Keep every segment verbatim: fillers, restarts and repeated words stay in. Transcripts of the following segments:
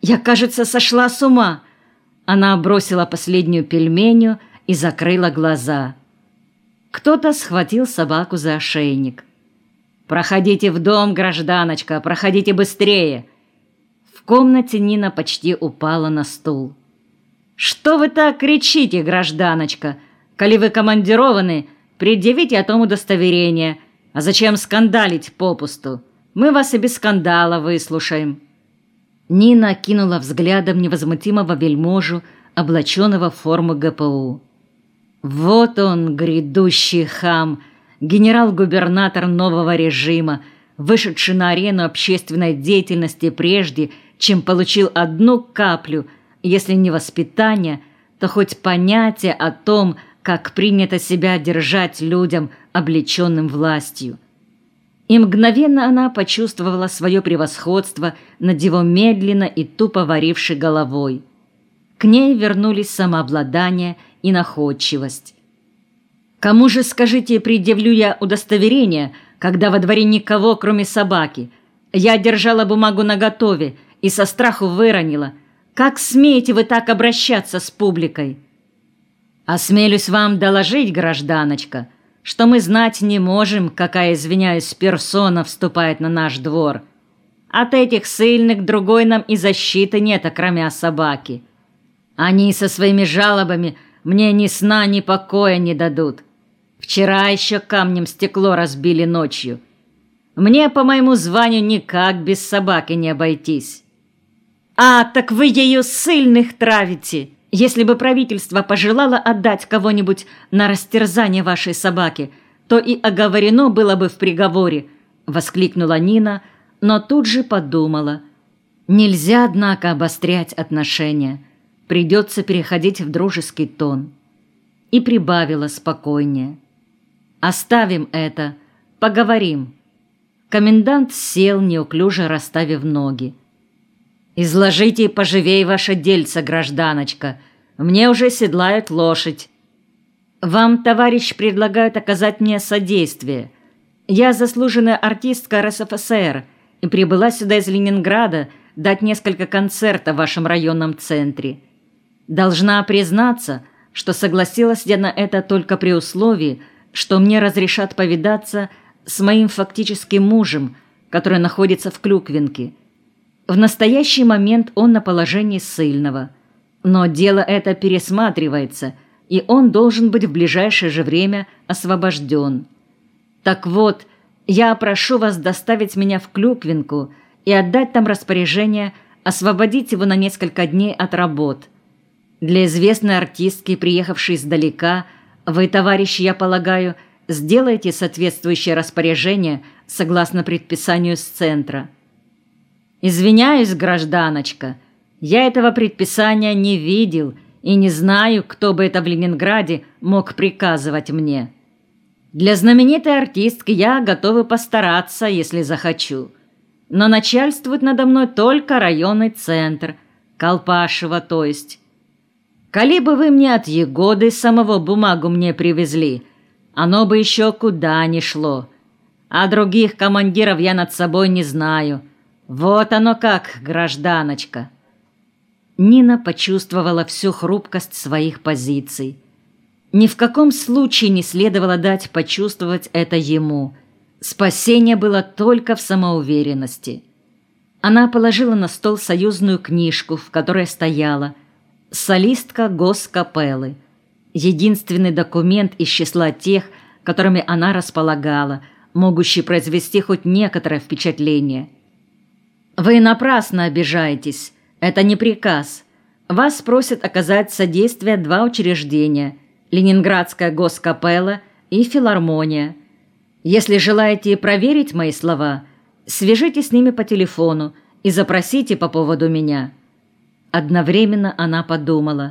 Я, кажется, сошла с ума!» Она бросила последнюю пельменю и закрыла глаза. Кто-то схватил собаку за ошейник. «Проходите в дом, гражданочка, проходите быстрее!» В комнате Нина почти упала на стул. «Что вы так кричите, гражданочка? Коли вы командированы, предъявите о том удостоверение. А зачем скандалить попусту? Мы вас и без скандала выслушаем». Нина кинула взглядом невозмутимого вельможу, облаченного в форму ГПУ. Вот он, грядущий хам, генерал-губернатор нового режима, вышедший на арену общественной деятельности прежде, чем получил одну каплю, если не воспитание, то хоть понятие о том, как принято себя держать людям, облеченным властью. И мгновенно она почувствовала свое превосходство над его медленно и тупо варившей головой. К ней вернулись самообладание и находчивость. «Кому же, скажите, предъявлю я удостоверение, когда во дворе никого, кроме собаки? Я держала бумагу наготове и со страху выронила. Как смеете вы так обращаться с публикой?» «Осмелюсь вам доложить, гражданочка, что мы знать не можем, какая, извиняюсь, персона вступает на наш двор. От этих ссыльных другой нам и защиты нет, окромя собаки. Они со своими жалобами мне ни сна, ни покоя не дадут. Вчера еще камнем стекло разбили ночью. Мне по моему званию никак без собаки не обойтись». «А, так вы ее ссыльных травите! Если бы правительство пожелало отдать кого-нибудь на растерзание вашей собаки, то и оговорено было бы в приговоре», — воскликнула Нина, но тут же подумала. Нельзя, однако, обострять отношения. Придется переходить в дружеский тон. И прибавила спокойнее. «Оставим это, поговорим». Комендант сел, неуклюже расставив ноги. «Изложите поживей ваше дельце, гражданочка. Мне уже седлают лошадь. Вам, товарищ, предлагают оказать мне содействие. Я заслуженная артистка эр эс эф эс эр и прибыла сюда из Ленинграда дать несколько концертов в вашем районном центре. Должна признаться, что согласилась я на это только при условии, что мне разрешат повидаться с моим фактическим мужем, который находится в Клюквинке. В настоящий момент он на положении ссыльного, но дело это пересматривается, и он должен быть в ближайшее же время освобожден. Так вот, я прошу вас доставить меня в Клюквинку и отдать там распоряжение освободить его на несколько дней от работ. Для известной артистки, приехавшей издалека, вы, товарищи, я полагаю, сделаете соответствующее распоряжение согласно предписанию с центра». «Извиняюсь, гражданочка, я этого предписания не видел и не знаю, кто бы это в Ленинграде мог приказывать мне. Для знаменитой артистки я готова постараться, если захочу. Но начальствует надо мной только районный центр, Колпашево, то есть. Коли бы вы мне от Егоды самого бумагу мне привезли, оно бы еще куда ни шло. А других командиров я над собой не знаю. Вот оно как, гражданочка». Нина почувствовала всю хрупкость своих позиций. Ни в каком случае не следовало дать почувствовать это ему. Спасение было только в самоуверенности. Она положила на стол союзную книжку, в которой стояла «Солистка госкапеллы», единственный документ из числа тех, которыми она располагала, могущий произвести хоть некоторое впечатление. «Вы напрасно обижаетесь. Это не приказ. Вас просят оказать содействие два учреждения – Ленинградская госкапелла и филармония. Если желаете проверить мои слова, свяжитесь с ними по телефону и запросите по поводу меня». Одновременно она подумала: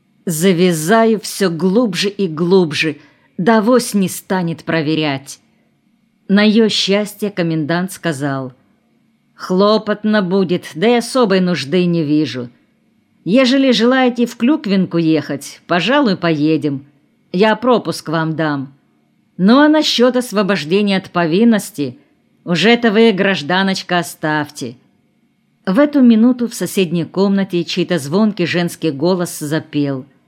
«Завязаю все глубже и глубже, да авось не станет проверять». На ее счастье комендант сказал: «Хлопотно будет, да и особой нужды не вижу. Ежели желаете в Клюквинку ехать, пожалуй, поедем. Я пропуск вам дам. Ну а насчет освобождения от повинности, уже это вы, гражданочка, оставьте». В эту минуту в соседней комнате чей-то звонкий женский голос запел –